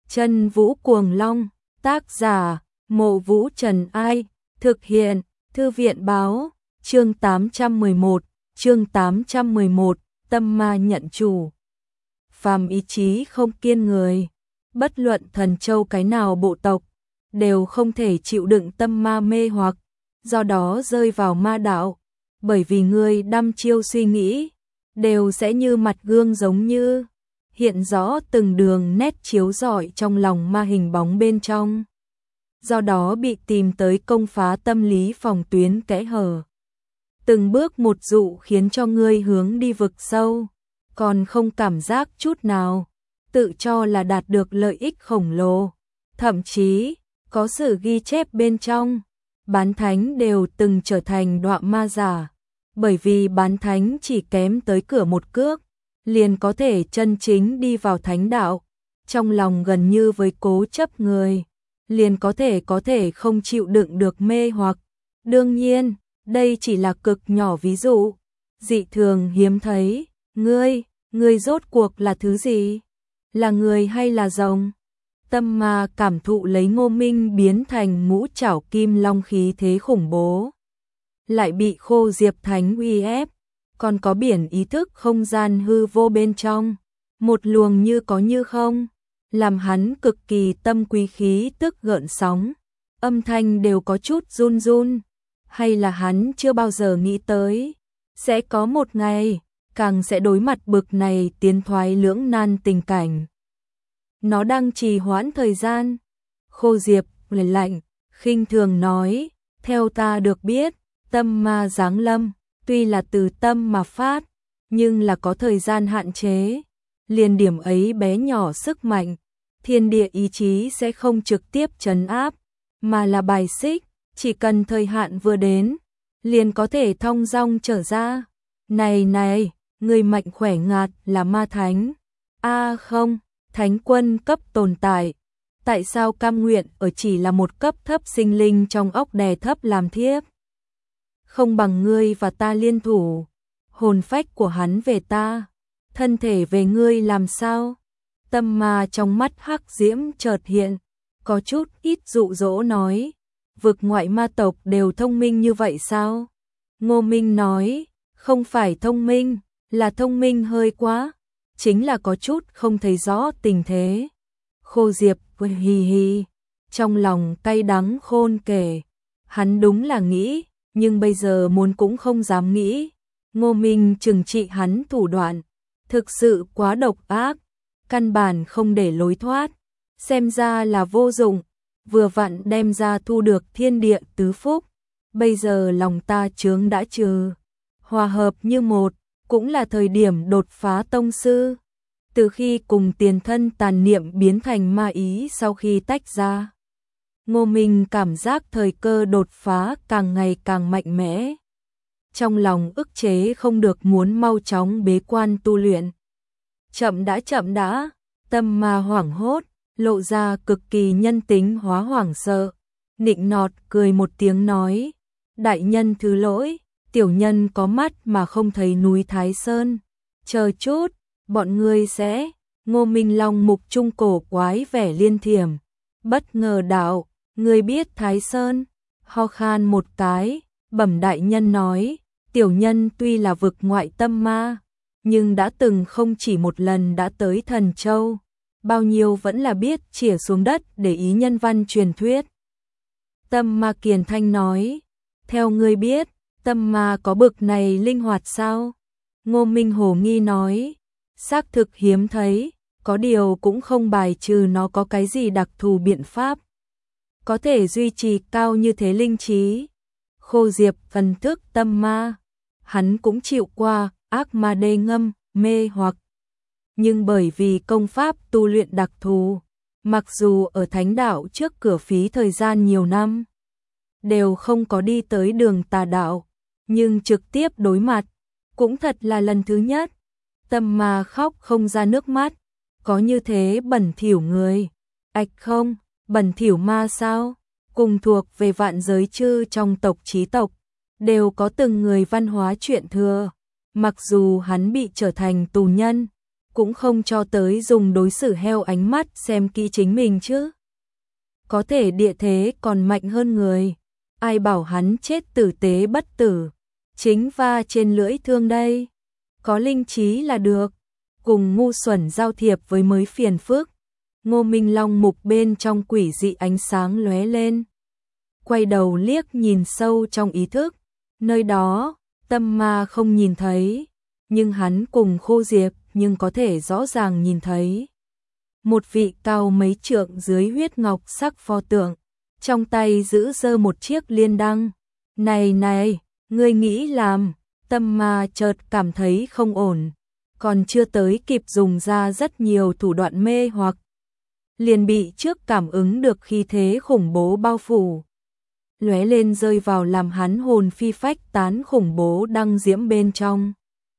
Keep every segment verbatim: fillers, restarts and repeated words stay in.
Chân Vũ Cuồng Long, tác giả, Mộ Vũ Trần Ai, thực hiện, Thư viện báo, chương tám trăm mười một, chương tám trăm mười một, tâm ma nhận chủ. Phàm ý chí không kiên người, bất luận thần châu cái nào bộ tộc, đều không thể chịu đựng tâm ma mê hoặc, do đó rơi vào ma đạo, bởi vì người đăm chiêu suy nghĩ, đều sẽ như mặt gương giống như hiện rõ từng đường nét chiếu rọi trong lòng ma hình bóng bên trong. Do đó bị tìm tới công phá tâm lý phòng tuyến kẽ hở. Từng bước một dụ khiến cho ngươi hướng đi vực sâu, còn không cảm giác chút nào, tự cho là đạt được lợi ích khổng lồ. Thậm chí, có sự ghi chép bên trong, bán thánh đều từng trở thành đọa ma giả, bởi vì bán thánh chỉ kém tới cửa một cước, liền có thể chân chính đi vào thánh đạo, trong lòng gần như với cố chấp người, liền có thể có thể không chịu đựng được mê hoặc. Đương nhiên, đây chỉ là cực nhỏ ví dụ, dị thường hiếm thấy. Ngươi, ngươi rốt cuộc là thứ gì? Là người hay là rồng? Tâm ma cảm thụ lấy Ngô Minh biến thành ngũ trảo kim long khí thế khủng bố, lại bị Khô Diệp Thánh uy ép, còn có biển ý thức không gian hư vô bên trong, một luồng như có như không, làm hắn cực kỳ tâm quý khí tức gợn sóng, âm thanh đều có chút run run, hay là hắn chưa bao giờ nghĩ tới, sẽ có một ngày, càng sẽ đối mặt bực này tiến thoái lưỡng nan tình cảnh. Nó đang trì hoãn thời gian. Khô Diệp lạnh lạnh, khinh thường nói, theo ta được biết, tâm ma giáng lâm, tuy là từ tâm mà phát, nhưng là có thời gian hạn chế. Liền điểm ấy bé nhỏ sức mạnh, thiên địa ý chí sẽ không trực tiếp trấn áp, mà là bài xích, chỉ cần thời hạn vừa đến, liền có thể thong dong trở ra. Này này, người mạnh khỏe ngạt là ma thánh. A à không, thánh quân cấp tồn tại. Tại sao cam nguyện ở chỉ là một cấp thấp sinh linh trong óc đè thấp làm thiếp? Không bằng ngươi và ta liên thủ, hồn phách của hắn về ta, thân thể về ngươi làm sao? Tâm ma trong mắt hắc diễm chợt hiện, có chút ít dụ dỗ nói, vực ngoại ma tộc đều thông minh như vậy sao? Ngô Minh nói, không phải thông minh, là thông minh hơi quá, chính là có chút không thấy rõ tình thế. Khô Diệp hì hì, trong lòng cay đắng khôn kể, hắn đúng là nghĩ, nhưng bây giờ muốn cũng không dám nghĩ. Ngô Minh trừng trị hắn thủ đoạn, thực sự quá độc ác, căn bản không để lối thoát, xem ra là vô dụng, vừa vặn đem ra thu được thiên địa tứ phúc, bây giờ lòng ta chướng đã trừ, hòa hợp như một, cũng là thời điểm đột phá tông sư. Từ khi cùng tiền thân tàn niệm biến thành ma ý sau khi tách ra, Ngô Minh cảm giác thời cơ đột phá càng ngày càng mạnh mẽ. Trong lòng ức chế không được muốn mau chóng bế quan tu luyện. Chậm đã chậm đã, tâm ma hoảng hốt, lộ ra cực kỳ nhân tính hóa hoảng sợ. Nịnh nọt cười một tiếng nói, đại nhân thứ lỗi, tiểu nhân có mắt mà không thấy núi Thái Sơn. Chờ chút, bọn ngươi sẽ. Ngô Minh Long mục trung cổ quái vẻ liên thiểm. Bất ngờ đạo, ngươi biết Thái Sơn? Ho khan một cái, bẩm đại nhân nói, tiểu nhân tuy là vực ngoại tâm ma, nhưng đã từng không chỉ một lần đã tới Thần Châu, bao nhiêu vẫn là biết chĩa xuống đất để ý nhân văn truyền thuyết. Tâm ma kiền thanh nói, theo ngươi biết, tâm ma có bực này linh hoạt sao? Ngô Minh hồ nghi nói, xác thực hiếm thấy, có điều cũng không bài trừ nó có cái gì đặc thù biện pháp, có thể duy trì cao như thế linh trí. Khô Diệp phân thức tâm ma, hắn cũng chịu qua ác ma đê ngâm, mê hoặc. Nhưng bởi vì công pháp tu luyện đặc thù, mặc dù ở thánh đạo trước cửa phí thời gian nhiều năm, đều không có đi tới đường tà đạo, nhưng trực tiếp đối mặt, cũng thật là lần thứ nhất. Tâm ma khóc không ra nước mắt, có như thế bẩn thỉu người. Ạch không, bẩn thỉu ma sao? Cùng thuộc về vạn giới chư trong tộc chí tộc, đều có từng người văn hóa chuyện thừa. Mặc dù hắn bị trở thành tù nhân, cũng không cho tới dùng đối xử heo ánh mắt xem kỹ chính mình chứ. Có thể địa thế còn mạnh hơn người, ai bảo hắn chết tử tế bất tử, chính va trên lưỡi thương đây. Có linh trí là được, cùng ngu xuẩn giao thiệp với mới phiền phức. Ngô Minh Long mục bên trong quỷ dị ánh sáng lóe lên. Quay đầu liếc nhìn sâu trong ý thức, nơi đó, tâm ma không nhìn thấy, nhưng hắn cùng Khô Diệp nhưng có thể rõ ràng nhìn thấy. Một vị cao mấy trượng dưới huyết ngọc sắc pho tượng, trong tay giữ giơ một chiếc liên đăng. Này này, ngươi nghĩ làm, tâm ma chợt cảm thấy không ổn, còn chưa tới kịp dùng ra rất nhiều thủ đoạn mê hoặc. Liền bị trước cảm ứng được khí thế khủng bố bao phủ. Lóe lên rơi vào làm hắn hồn phi phách tán khủng bố đăng diễm bên trong.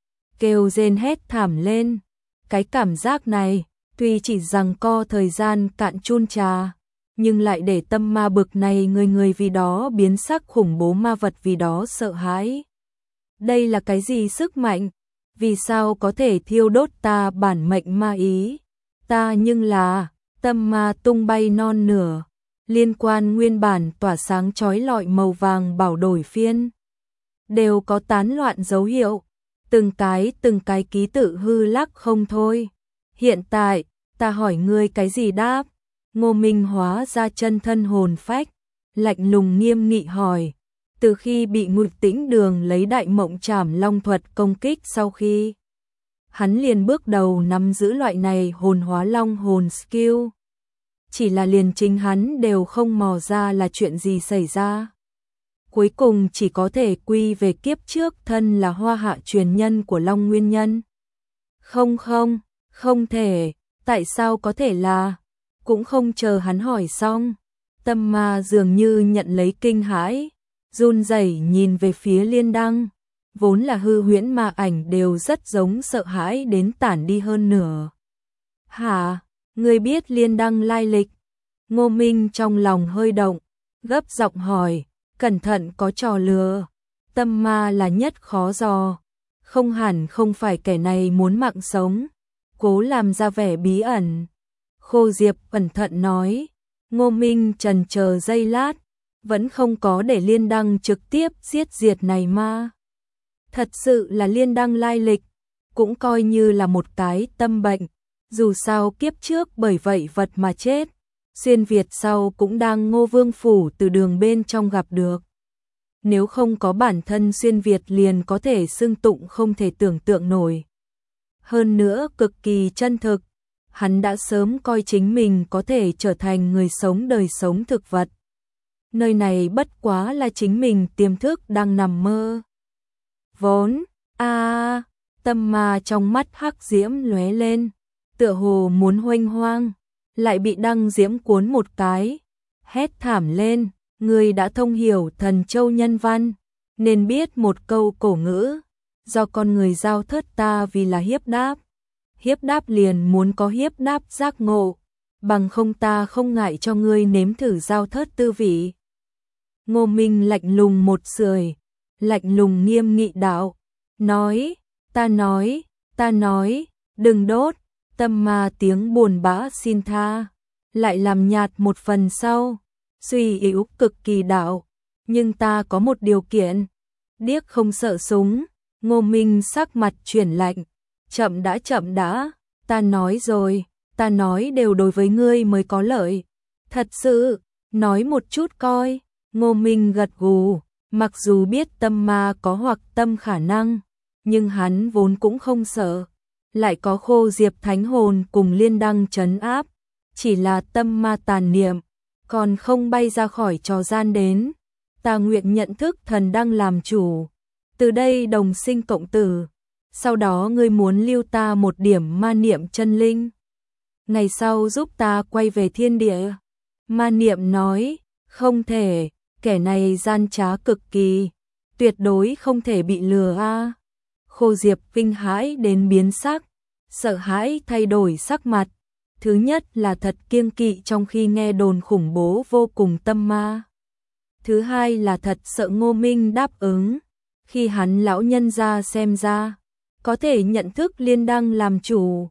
Kêu rên hét thảm lên, cái cảm giác này, tuy chỉ rằng co thời gian cạn chun trà, nhưng lại để tâm ma bực này người người vì đó biến sắc khủng bố ma vật vì đó sợ hãi. Đây là cái gì sức mạnh? Vì sao có thể thiêu đốt ta bản mệnh ma ý? Ta nhưng là, tâm ma tung bay non nửa, liên quan nguyên bản tỏa sáng chói lọi màu vàng bảo đổi phiên. Đều có tán loạn dấu hiệu, từng cái từng cái ký tự hư lắc không thôi. Hiện tại, ta hỏi ngươi cái gì đáp? Ngô Minh hóa ra chân thân hồn phách, lạnh lùng nghiêm nghị hỏi. Từ khi bị Ngụy Tĩnh Đường lấy Đại Mộng Trảm Long thuật công kích sau khi, hắn liền bước đầu nắm giữ loại này hồn hóa long hồn skill. Chỉ là liền chính hắn đều không mò ra là chuyện gì xảy ra. Cuối cùng chỉ có thể quy về kiếp trước thân là hoa hạ truyền nhân của Long Nguyên Nhân. Không không, không thể, tại sao có thể là, cũng không chờ hắn hỏi xong. Tâm ma dường như nhận lấy kinh hãi, run rẩy nhìn về phía liên đăng, vốn là hư huyễn ma ảnh đều rất giống sợ hãi đến tản đi hơn nửa. Hả, ngươi biết liên đăng lai lịch? Ngô Minh trong lòng hơi động, gấp giọng hỏi, cẩn thận có trò lừa. Tâm ma là nhất khó dò, không hẳn không phải kẻ này muốn mạng sống, cố làm ra vẻ bí ẩn. Khô Diệp cẩn thận nói. Ngô Minh trần chờ giây lát, vẫn không có để liên đăng trực tiếp giết diệt này ma. Thật sự là liên đăng lai lịch, cũng coi như là một cái tâm bệnh, dù sao kiếp trước bởi vậy vật mà chết. Xuyên Việt sau cũng đang Ngô Vương phủ từ đường bên trong gặp được. Nếu không có bản thân Xuyên Việt liền có thể xưng tụng không thể tưởng tượng nổi. Hơn nữa cực kỳ chân thực, hắn đã sớm coi chính mình có thể trở thành người sống đời sống thực vật. Nơi này bất quá là chính mình tiềm thức đang nằm mơ. Vốn, a à, tâm ma trong mắt hắc diễm lóe lên, tựa hồ muốn huênh hoang, lại bị đăng diễm cuốn một cái, hét thảm lên. Người đã thông hiểu thần châu nhân văn, nên biết một câu cổ ngữ, do con người giao thất ta vì là hiếp đáp. Hiếp đáp liền muốn có hiếp đáp giác ngộ, bằng không ta không ngại cho ngươi nếm thử giao thất tư vị. Ngô Minh lạnh lùng một sưởi, lạnh lùng nghiêm nghị đạo, nói, ta nói, ta nói, đừng đốt. Tâm ma tiếng buồn bã xin tha, lại làm nhạt một phần sau, suy yếu cực kỳ đạo, nhưng ta có một điều kiện. Điếc không sợ súng. Ngô Minh sắc mặt chuyển lạnh, chậm đã chậm đã, ta nói rồi, ta nói đều đối với ngươi mới có lợi. Thật sự, nói một chút coi. Ngô Minh gật gù, mặc dù biết tâm ma có hoặc tâm khả năng, nhưng hắn vốn cũng không sợ. Lại có Khô Diệp thánh hồn cùng liên đăng trấn áp, chỉ là tâm ma tàn niệm, còn không bay ra khỏi trò gian đến. Ta nguyện nhận thức thần đăng làm chủ, từ đây đồng sinh cộng tử. Sau đó ngươi muốn lưu ta một điểm ma niệm chân linh, ngày sau giúp ta quay về thiên địa. Ma niệm nói, không thể, kẻ này gian trá cực kỳ, tuyệt đối không thể bị lừa a. Khô Diệp kinh hãi đến biến sắc, sợ hãi thay đổi sắc mặt. Thứ nhất là thật kiêng kỵ trong khi nghe đồn khủng bố vô cùng tâm ma. Thứ hai là thật sợ Ngô Minh đáp ứng, khi hắn lão nhân ra xem ra, có thể nhận thức liên đăng làm chủ,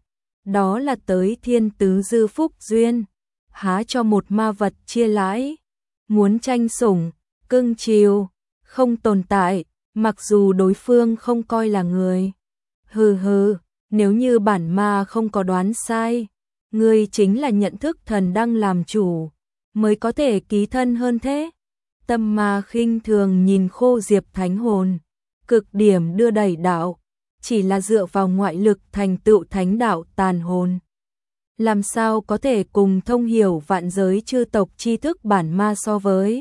đó là tới thiên tứ dư phúc duyên, há cho một ma vật chia lãi, muốn tranh sủng, cưng chiều, không tồn tại, mặc dù đối phương không coi là người. Hừ hừ, nếu như bản ma không có đoán sai, ngươi chính là nhận thức thần đang làm chủ, mới có thể ký thân hơn thế. Tâm ma khinh thường nhìn Khô Diệp thánh hồn, cực điểm đưa đẩy đạo, chỉ là dựa vào ngoại lực thành tựu thánh đạo tàn hồn. Làm sao có thể cùng thông hiểu vạn giới chư tộc tri thức bản ma so với.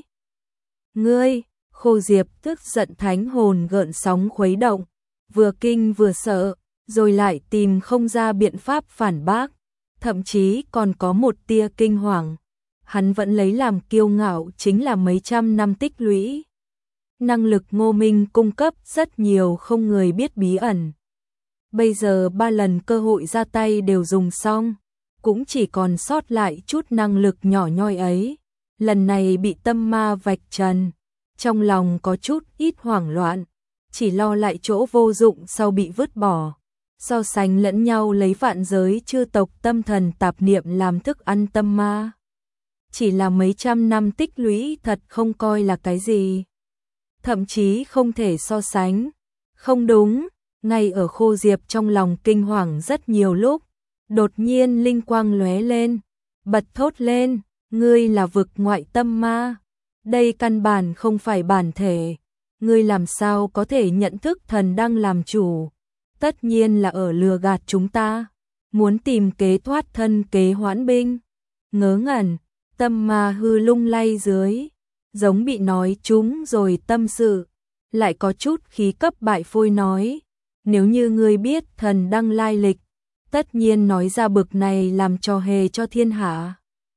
Ngươi, Khô Diệp tức giận thánh hồn gợn sóng khuấy động, vừa kinh vừa sợ, rồi lại tìm không ra biện pháp phản bác, thậm chí còn có một tia kinh hoàng. Hắn vẫn lấy làm kiêu ngạo chính là mấy trăm năm tích lũy. Năng lực Ngô Minh cung cấp rất nhiều không người biết bí ẩn. Bây giờ ba lần cơ hội ra tay đều dùng xong, cũng chỉ còn sót lại chút năng lực nhỏ nhoi ấy. Lần này bị tâm ma vạch trần, trong lòng có chút ít hoảng loạn, chỉ lo lại chỗ vô dụng sau bị vứt bỏ. So sánh lẫn nhau lấy vạn giới chư tộc tâm thần tạp niệm làm thức ăn tâm ma. Chỉ là mấy trăm năm tích lũy thật không coi là cái gì. Thậm chí không thể so sánh. Không đúng, ngay ở Khô Diệp trong lòng kinh hoàng rất nhiều lúc, đột nhiên linh quang lóe lên, bật thốt lên, ngươi là vực ngoại tâm ma. Đây căn bản không phải bản thể, ngươi làm sao có thể nhận thức thần đang làm chủ. Tất nhiên là ở lừa gạt chúng ta, muốn tìm kế thoát thân kế hoãn binh. Ngớ ngẩn, tâm ma hư lung lay dưới, giống bị nói trúng rồi tâm sự, lại có chút khí cấp bại phôi nói, nếu như ngươi biết thần đăng lai lịch, tất nhiên nói ra bực này làm trò hề cho thiên hạ.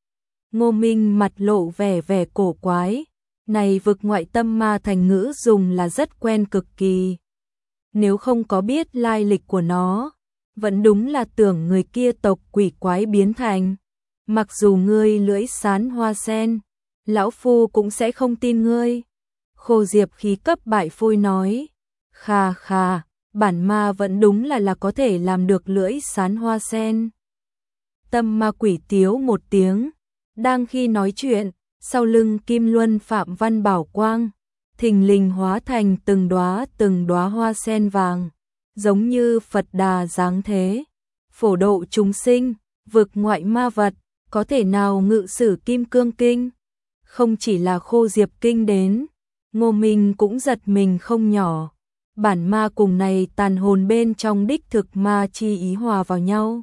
Ngô Minh mặt lộ vẻ vẻ cổ quái, này vực ngoại tâm ma thành ngữ dùng là rất quen cực kỳ. Nếu không có biết lai lịch của nó, vẫn đúng là tưởng người kia tộc quỷ quái biến thành. Mặc dù ngươi lưỡi sán hoa sen, lão phu cũng sẽ không tin ngươi. Khô Diệp khí cấp bại phôi nói, khà khà, bản ma vẫn đúng là là có thể làm được lưỡi sán hoa sen. Tâm ma quỷ tiếu một tiếng, đang khi nói chuyện, sau lưng Kim Luân Phạm Văn Bảo Quang, thình lình hóa thành từng đóa từng đóa hoa sen vàng, giống như Phật Đà dáng thế, phổ độ chúng sinh, vực ngoại ma vật, có thể nào ngự sử Kim Cương Kinh. Không chỉ là Khô Diệp kinh đến, Ngô Minh cũng giật mình không nhỏ. Bản ma cùng này tàn hồn bên trong đích thực ma chi ý hòa vào nhau,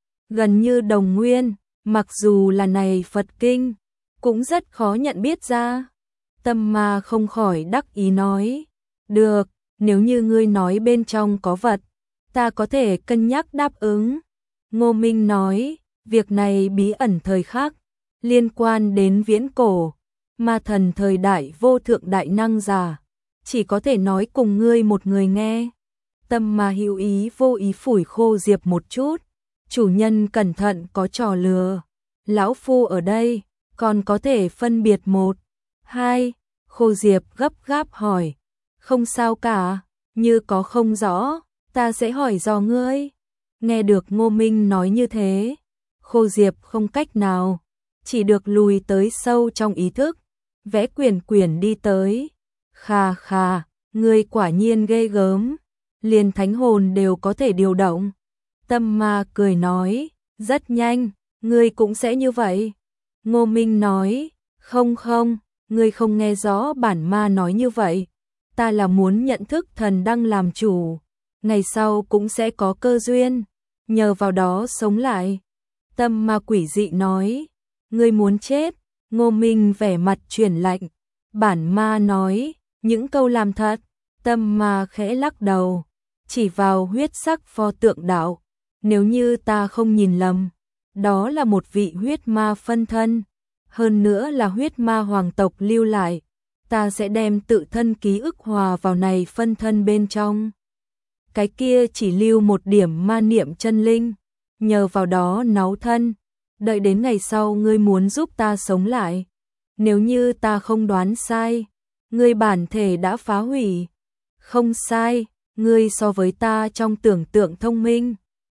gần như đồng nguyên, mặc dù là này Phật kinh, cũng rất khó nhận biết ra. Tâm ma không khỏi đắc ý nói, được, nếu như ngươi nói bên trong có vật, ta có thể cân nhắc đáp ứng. Ngô Minh nói, việc này bí ẩn thời khắc, liên quan đến viễn cổ, ma thần thời đại vô thượng đại năng giả, chỉ có thể nói cùng ngươi một người nghe. Tâm ma hữu ý vô ý phủi Khô Diệp một chút, chủ nhân cẩn thận có trò lừa, lão phu ở đây, còn có thể phân biệt một, hai. Khô Diệp gấp gáp hỏi, không sao cả, như có không rõ, ta sẽ hỏi dò ngươi. Nghe được Ngô Minh nói như thế, Khô Diệp không cách nào, chỉ được lùi tới sâu trong ý thức, vẽ quyển quyển đi tới. Khà khà, ngươi quả nhiên ghê gớm, liền thánh hồn đều có thể điều động. Tâm ma cười nói, rất nhanh, ngươi cũng sẽ như vậy. Ngô Minh nói, không không, ngươi không nghe rõ bản ma nói như vậy. Ta là muốn nhận thức thần đang làm chủ, ngày sau cũng sẽ có cơ duyên, nhờ vào đó sống lại. Tâm ma quỷ dị nói, ngươi muốn chết. Ngô Minh vẻ mặt chuyển lạnh, bản ma nói, những câu làm thật. Tâm ma khẽ lắc đầu, chỉ vào huyết sắc pho tượng đạo, nếu như ta không nhìn lầm, đó là một vị huyết ma phân thân, hơn nữa là huyết ma hoàng tộc lưu lại, ta sẽ đem tự thân ký ức hòa vào này phân thân bên trong. Cái kia chỉ lưu một điểm ma niệm chân linh, nhờ vào đó náu thân, đợi đến ngày sau ngươi muốn giúp ta sống lại. Nếu như ta không đoán sai, ngươi bản thể đã phá hủy. Không sai, ngươi so với ta trong tưởng tượng thông minh.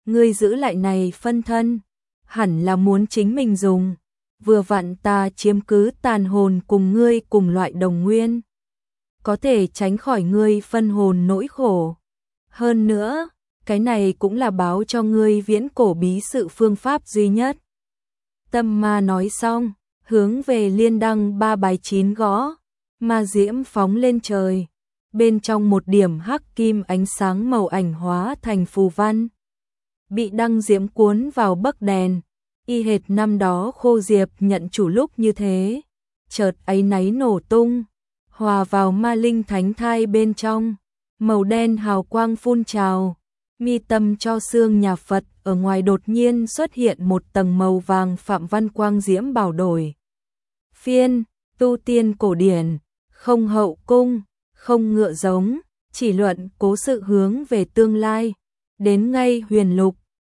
ngươi giữ lại này phân thân, hẳn là muốn chính mình dùng, vừa vặn ta chiếm cứ tàn hồn cùng ngươi cùng loại đồng nguyên, có thể tránh khỏi ngươi phân hồn nỗi khổ. Hơn nữa, cái này cũng là báo cho ngươi viễn cổ bí sự phương pháp duy nhất. Tâm ma nói xong, hướng về liên đăng ba bài chín gõ, ma diễm phóng lên trời, bên trong một điểm hắc kim ánh sáng màu ảnh hóa thành phù văn, bị đăng diễm cuốn vào bấc đèn, y hệt năm đó Khô Diệp nhận chủ lúc như thế, chợt áy náy nổ tung, hòa vào ma linh thánh thai bên trong, màu đen hào quang phun trào, mi tâm cho xương nhà Phật ở ngoài đột nhiên xuất hiện một tầng màu vàng phạm văn quang diễm bảo đổi. Phiên, tu tiên cổ điển, không hậu cung, không ngựa giống, chỉ luận cố sự hướng về tương lai, đến ngay huyền lục,